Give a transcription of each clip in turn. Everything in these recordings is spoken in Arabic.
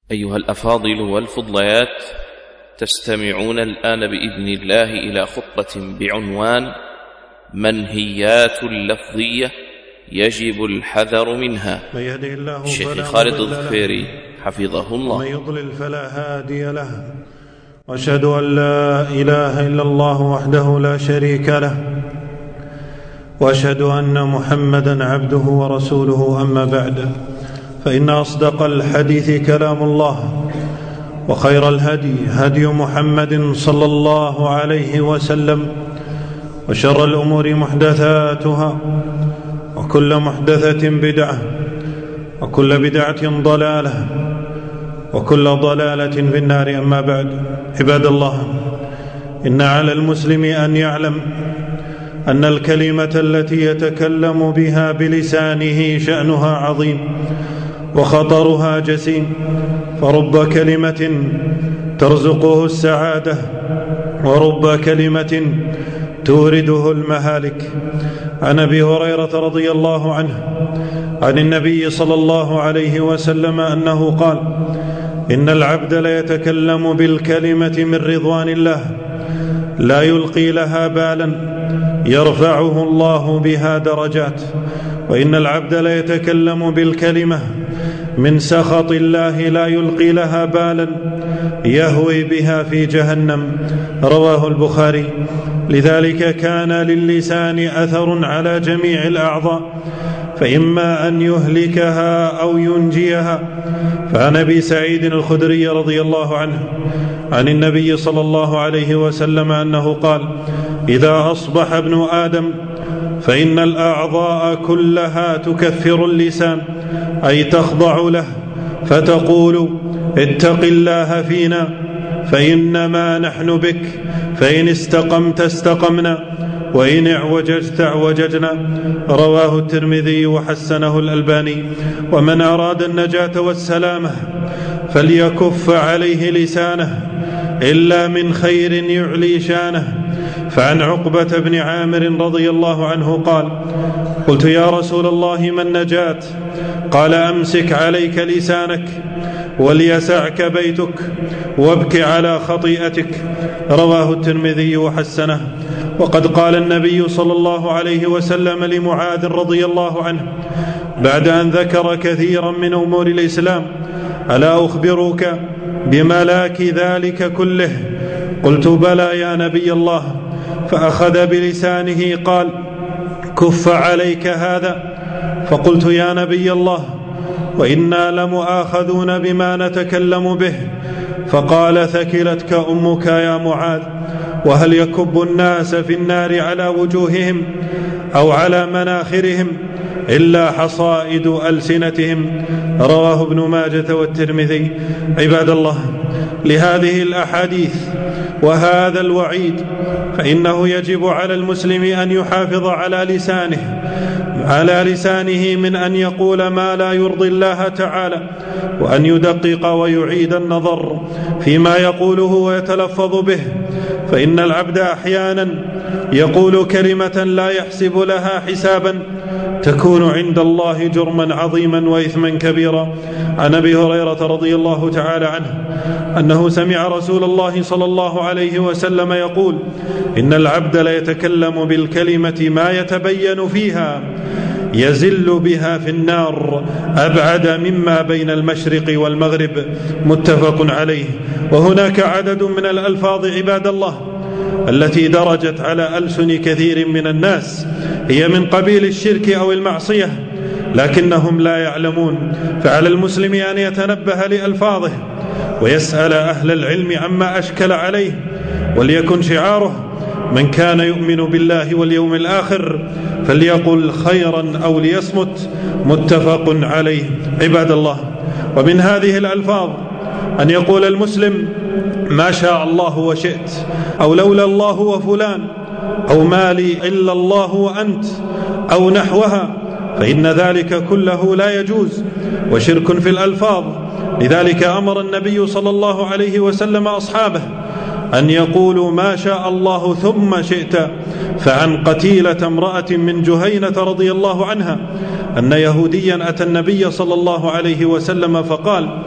أيها الأفاضل والفضليات، تستمعون الآن بإذن الله إلى خطبة بعنوان منهيات لفظية يجب الحذر منها. الشيخ خالد الظفيري حفظه الله. ومن يضلل فلا هادي له، وأشهد أن لا إله إلا الله وحده لا شريك له، وأشهد أن محمدا عبده ورسوله. أما بعد، فإن أصدق الحديث كلام الله، وخير الهدي هدي محمد صلى الله عليه وسلم، وشر الأمور محدثاتها، وكل محدثة بدعة، وكل بدعة ضلالة، وكل ضلالة في النار. أما بعد، عباد الله، إن على المسلم أن يعلم أن الكلمة التي يتكلم بها بلسانه شأنها عظيم وخطرها جسيم، فرب كلمة ترزقه السعادة، ورب كلمة تورده المهالك. عن أبي هريرة رضي الله عنه عن النبي صلى الله عليه وسلم أنه قال: إن العبد ليتكلم بالكلمة من رضوان الله لا يلقي لها بالا يرفعه الله بها درجات، وإن العبد ليتكلم بالكلمة من سخط الله لا يلقي لها بالا يهوي بها في جهنم. رواه البخاري. لذلك كان للسان أثر على جميع الأعضاء، فإما أن يهلكها أو ينجيها. فعن أبي سعيد الخدري رضي الله عنه عن النبي صلى الله عليه وسلم أنه قال: إذا أصبح ابن آدم فإن الأعضاء كلها تكفر اللسان، أي تخضع له، فتقول: اتق الله فينا فإنما نحن بك، فإن استقمت استقمنا، وإن اعوججت اعوججنا. رواه الترمذي وحسنه الألباني. ومن أراد النجاة والسلامة فليكف عليه لسانه إلا من خير يعلي شانه. فعن عقبة بن عامر رضي الله عنه قال: قلت يا رسول الله ما النجاة؟ قال: أمسك عليك لسانك وليسعك بيتك وابك على خطيئتك. رواه الترمذي وحسنه. وقد قال النبي صلى الله عليه وسلم لمعاذ رضي الله عنه بعد أن ذكر كثيرا من أمور الإسلام: ألا أخبرك بملاك ذلك كله؟ قلت: بلى يا نبي الله. فأخذ بلسانه قال: كف عليك هذا. فقلت: يا نبي الله، وإنا لمؤاخذون بما نتكلم به. فقال: ثكلتك أمك يا معاذ. وهل يكب الناس في النار على وجوههم أو على مناخرهم إلا حصائد ألسنتهم؟ رواه ابن ماجة والترمذي. عباد الله، لهذه الأحاديث وهذا الوعيد فإنه يجب على المسلم أن يحافظ على لسانه من أن يقول ما لا يرضي الله تعالى، وأن يدقق ويعيد النظر فيما يقوله ويتلفظ به. فإن العبد أحيانا يقول كلمة لا يحسب لها حسابا تكون عند الله جرما عظيما وإثما كبيرا. عن أبي هريرة رضي الله تعالى عنه أنه سمع رسول الله صلى الله عليه وسلم يقول: إن العبد ليتكلم بالكلمة ما يتبين فيها يزل بها في النار أبعد مما بين المشرق والمغرب. متفق عليه. وهناك عدد من الألفاظ عباد الله التي درجت على ألسن كثير من الناس هي من قبيل الشرك أو المعصية، لكنهم لا يعلمون. فعلى المسلم أن يتنبه لألفاظه ويسأل أهل العلم عما أشكل عليه، وليكن شعاره: من كان يؤمن بالله واليوم الآخر فليقل خيرا أو ليصمت. متفق عليه. عباد الله، ومن هذه الألفاظ أن يقول المسلم: ما شاء الله وشئت، أو لولا الله وفلان، أو ما لي إلا الله وأنت، أو نحوها، فإن ذلك كله لا يجوز وشرك في الألفاظ. لذلك أمر النبي صلى الله عليه وسلم أصحابه أن يقولوا ما شاء الله ثم شئت. فعن قتيلة امرأة من جهينة رضي الله عنها أن يهوديا أتى النبي صلى الله عليه وسلم فقال: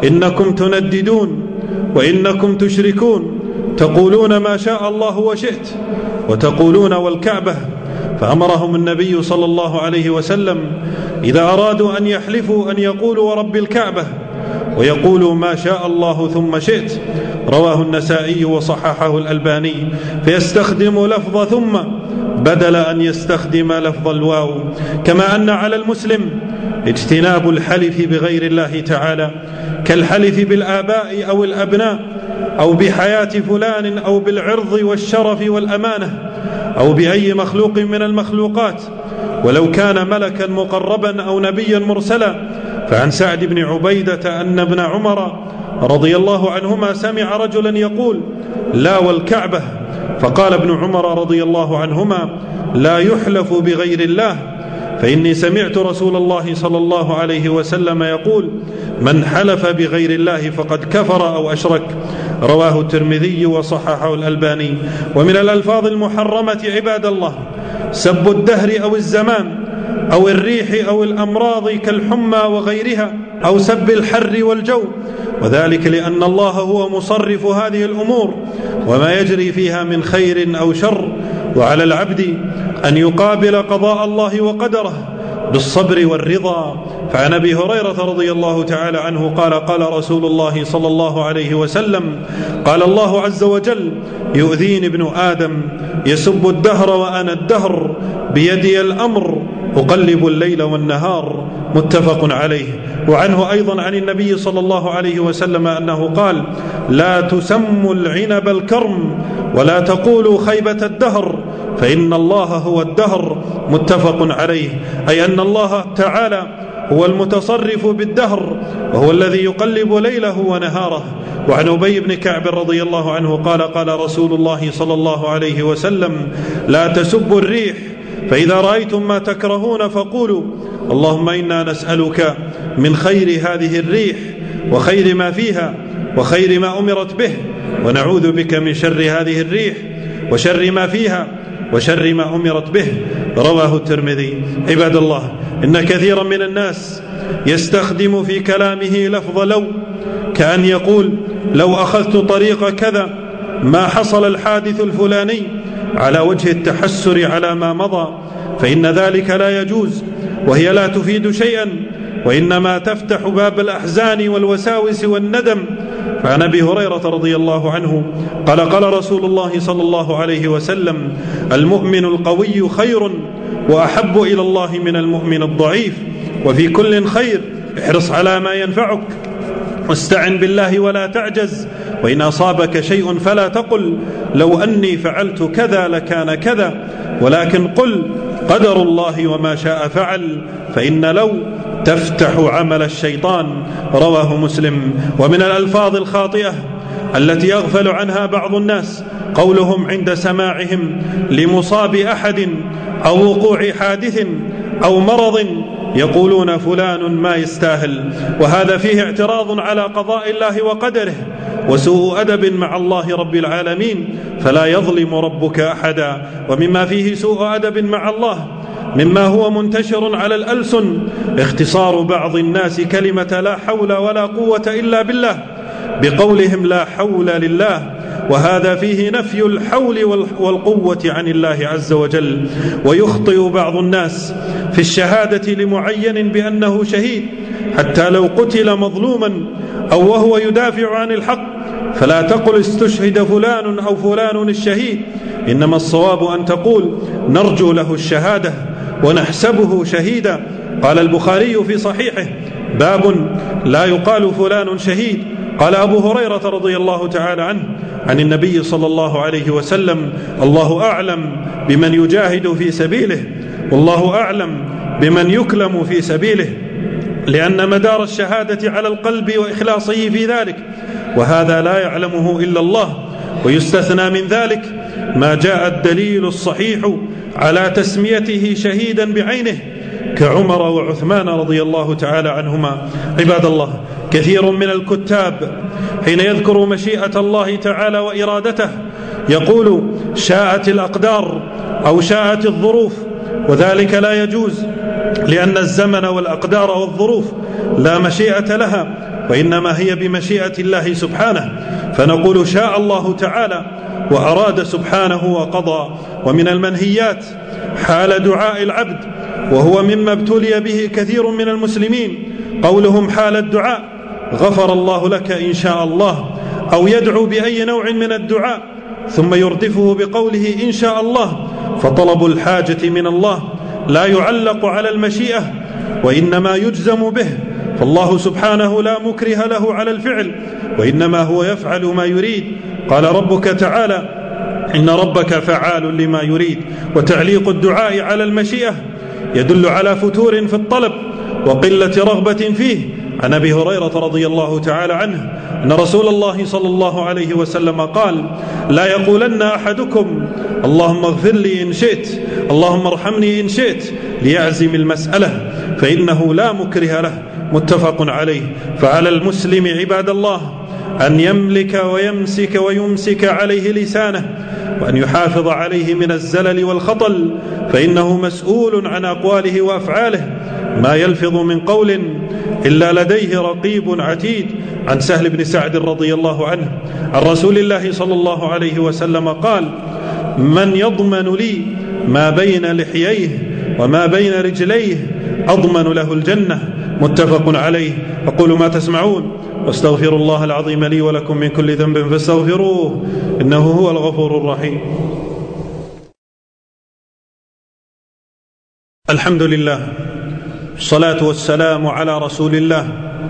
إنكم تنددون وإنكم تشركون، تقولون ما شاء الله وشئت وتقولون والكعبة. فأمرهم النبي صلى الله عليه وسلم إذا أرادوا أن يحلفوا أن يقولوا ورب الكعبة ويقولوا ما شاء الله ثم شئت. رواه النسائي وصححه الألباني. فيستخدم لفظ ثم بدل أن يستخدم لفظ الواو. كما أن على المسلم اجتناب الحلف بغير الله تعالى، كالحلف بالآباء أو الأبناء أو بحياة فلان أو بالعرض والشرف والأمانة أو بأي مخلوق من المخلوقات ولو كان ملكا مقربا أو نبيا مرسلا. فعن سعد بن عبيدة أن ابن عمر رضي الله عنهما سمع رجلا يقول لا والكعبة، فقال ابن عمر رضي الله عنهما لا يحلف بغير الله، فإني سمعت رسول الله صلى الله عليه وسلم يقول من حلف بغير الله فقد كفر أو أشرك. رواه الترمذي وصححه الألباني. ومن الألفاظ المحرمة عباد الله سب الدهر أو الزمان أو الريح أو الأمراض كالحمى وغيرها، أو سب الحر والجو، وذلك لأن الله هو مصرف هذه الأمور وما يجري فيها من خير أو شر، وعلى العبد أن يقابل قضاء الله وقدره بالصبر والرضا. فعن أبي هريرة رضي الله تعالى عنه قال قال رسول الله صلى الله عليه وسلم قال الله عز وجل يؤذيني ابن آدم يسب الدهر وأنا الدهر بيدي الأمر أقلب الليل والنهار. متفق عليه. وعنه أيضا عن النبي صلى الله عليه وسلم أنه قال لا تسموا العنب الكرم ولا تقولوا خيبة الدهر فإن الله هو الدهر. متفق عليه. أي أن الله تعالى هو المتصرف بالدهر وهو الذي يقلب ليله ونهاره. وعن أبي بن كعب رضي الله عنه قال قال رسول الله صلى الله عليه وسلم لا تسبوا الريح فإذا رأيتم ما تكرهون فقولوا اللهم إنا نسألك من خير هذه الريح وخير ما فيها وخير ما أمرت به، ونعوذ بك من شر هذه الريح وشر ما فيها وشر ما أمرت به. رواه الترمذي. عباد الله إن كثيرا من الناس يستخدم في كلامه لفظ لو، كأن يقول لو أخذت طريق كذا ما حصل الحادث الفلاني، على وجه التحسر على ما مضى، فإن ذلك لا يجوز وهي لا تفيد شيئا وإنما تفتح باب الأحزان والوساوس والندم. فعن أبي هريرة رضي الله عنه قال قال رسول الله صلى الله عليه وسلم المؤمن القوي خير وأحب إلى الله من المؤمن الضعيف، وفي كل خير احرص على ما ينفعك واستعن بالله ولا تعجز، وإن أصابك شيء فلا تقل لو أني فعلت كذا لكان كذا، ولكن قل قدر الله وما شاء فعل، فإن لو تفتح عمل الشيطان. رواه مسلم. ومن الألفاظ الخاطئة التي يغفل عنها بعض الناس قولهم عند سماعهم لمصاب أحد أو وقوع حادث أو مرض يقولون فلان ما يستاهل، وهذا فيه اعتراض على قضاء الله وقدره وسوء أدب مع الله رب العالمين، فلا يظلم ربك أحدا. ومما فيه سوء أدب مع الله مما هو منتشر على الألسن اختصار بعض الناس كلمة لا حول ولا قوة إلا بالله بقولهم لا حول لله، وهذا فيه نفي الحول والقوة عن الله عز وجل. ويخطئ بعض الناس في الشهادة لمعين بأنه شهيد حتى لو قتل مظلوما أو وهو يدافع عن الحق، فلا تقل استشهد فلان أو فلان الشهيد، إنما الصواب أن تقول نرجو له الشهادة ونحسبه شهيدا. قال البخاري في صحيحه باب لا يقال فلان شهيد. قال أبو هريرة رضي الله تعالى عنه عن النبي صلى الله عليه وسلم الله أعلم بمن يجاهد في سبيله والله أعلم بمن يكلم في سبيله، لأن مدار الشهادة على القلب وإخلاصه في ذلك، وهذا لا يعلمه إلا الله. ويستثنى من ذلك ما جاء الدليل الصحيح على تسميته شهيدا بعينه كعمر وعثمان رضي الله تعالى عنهما. عباد الله كثير من الكتاب حين يذكر مشيئة الله تعالى وإرادته يقول شاءت الأقدار أو شاءت الظروف، وذلك لا يجوز، لأن الزمن والأقدار والظروف لا مشيئة لها، وإنما هي بمشيئة الله سبحانه، فنقول شاء الله تعالى وأراد سبحانه وقضى. ومن المنهيات حال دعاء العبد، وهو مما ابتلي به كثير من المسلمين، قولهم حال الدعاء غفر الله لك إن شاء الله، أو يدعو بأي نوع من الدعاء ثم يردفه بقوله إن شاء الله، فطلب الحاجة من الله لا يعلق على المشيئة وإنما يجزم به، فالله سبحانه لا مكره له على الفعل، وإنما هو يفعل ما يريد. قال ربك تعالى إن ربك فعال لما يريد. وتعليق الدعاء على المشيئة يدل على فتور في الطلب وقلة رغبة فيه. عن أبي هريرة رضي الله تعالى عنه أن رسول الله صلى الله عليه وسلم قال لا يقولن أحدكم اللهم اغفر لي إن شئت، اللهم ارحمني إن شئت، ليعزم المسألة فإنه لا مكره له. متفق عليه. فعلى المسلم عباد الله أن يملك ويمسك ويمسك عليه لسانه، وأن يحافظ عليه من الزلل والخطل، فإنه مسؤول عن أقواله وأفعاله، ما يلفظ من قول إلا لديه رقيب عتيد. عن سهل بن سعد رضي الله عنه عن رسول الله صلى الله عليه وسلم قال من يضمن لي ما بين لحييه وما بين رجليه أضمن له الجنة. متفق عليه. أقول ما تسمعون واستغفر الله العظيم لي ولكم من كل ذنب فاستغفروه إنه هو الغفور الرحيم. الحمد لله، الصلاة والسلام على رسول الله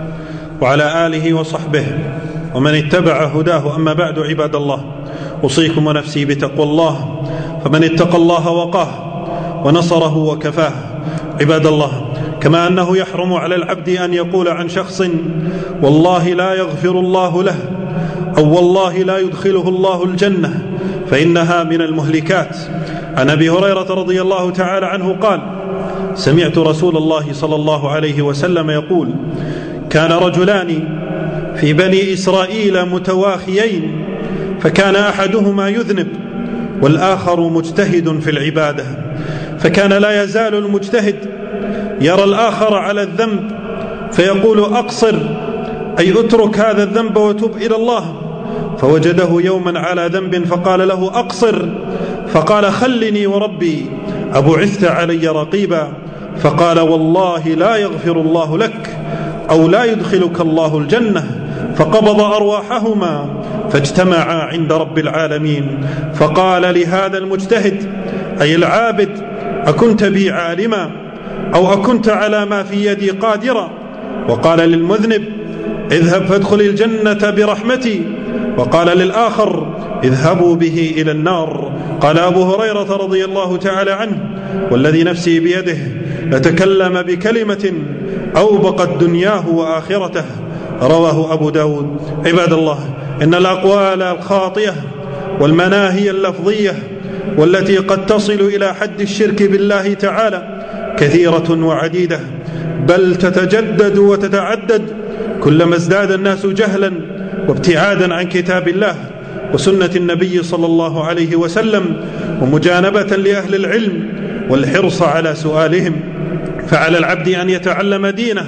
وعلى آله وصحبه ومن اتبع هداه. أما بعد، عباد الله، أوصيكم ونفسي بتقوى الله، فمن اتقى الله وقاه ونصره وكفاه. عباد الله، كما أنه يحرم على العبد أن يقول عن شخص والله لا يغفر الله له أو والله لا يدخله الله الجنة، فإنها من المهلكات. عن أبي هريرة رضي الله تعالى عنه قال سمعت رسول الله صلى الله عليه وسلم يقول كان رجلان في بني إسرائيل متواخيين، فكان أحدهما يذنب والآخر مجتهد في العبادة، فكان لا يزال المجتهد يرى الآخر على الذنب فيقول أقصر، أي اترك هذا الذنب وتب إلى الله، فوجده يوما على ذنب فقال له أقصر، فقال خلني وربي أبعثت علي رقيبا، فقال والله لا يغفر الله لك أو لا يدخلك الله الجنة، فقبض أرواحهما فاجتمعا عند رب العالمين، فقال لهذا المجتهد أي العابد أكنت بي عالما أو أكنت على ما في يدي قادرا؟ وقال للمذنب اذهب فادخل الجنة برحمتي، وقال للآخر اذهبوا به إلى النار. قال أبو هريرة رضي الله تعالى عنه والذي نفسي بيده لتكلم بكلمة أوبقت دنياه وآخرته، رواه أبو داود. عباد الله، إن الأقوال الخاطئة والمناهي اللفظية والتي قد تصل إلى حد الشرك بالله تعالى كثيرة وعديدة، بل تتجدد وتتعدد كلما ازداد الناس جهلا وابتعادا عن كتاب الله وسنة النبي صلى الله عليه وسلم، ومجانبة لأهل العلم والحرص على سؤالهم. فعلى العبد أن يتعلم دينه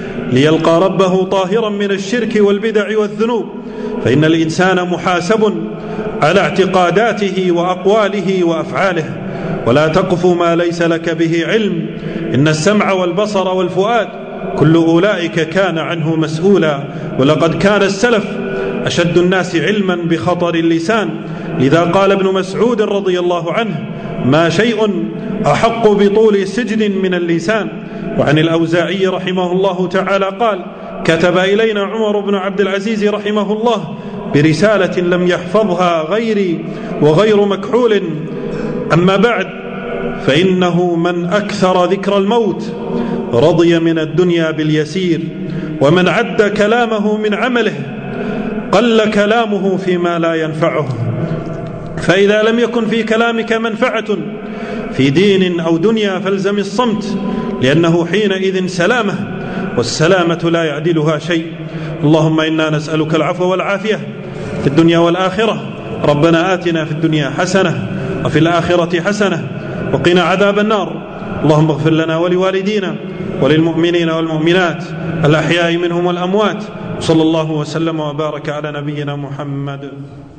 ليلقى ربه طاهرا من الشرك والبدع والذنوب، فإن الإنسان محاسب على اعتقاداته وأقواله وأفعاله، ولا تقف ما ليس لك به علم، إن السمع والبصر والفؤاد كل أولئك كان عنه مسؤولا. ولقد كان السلف أشد الناس علما بخطر اللسان، لذا قال ابن مسعود رضي الله عنه ما شيء أحق بطول سجن من اللسان. وعن الأوزاعي رحمه الله تعالى قال كتب إلينا عمر بن عبد العزيز رحمه الله برسالة لم يحفظها غيري وغير مكحول، أما بعد فإنه من أكثر ذكر الموت رضي من الدنيا باليسير، ومن عد كلامه من عمله قل كلامه فيما لا ينفعه. فإذا لم يكن في كلامك منفعة في دين أو دنيا فالزم الصمت، لأنه حينئذ سلامة، والسلامة لا يعدلها شيء. اللهم إنا نسألك العفو والعافية في الدنيا والآخرة. ربنا آتنا في الدنيا حسنة وفي الآخرة حسنة وقنا عذاب النار. اللهم اغفر لنا ولوالدينا وللمؤمنين والمؤمنات الأحياء منهم والأموات. صلى الله وسلم وبارك على نبينا محمد.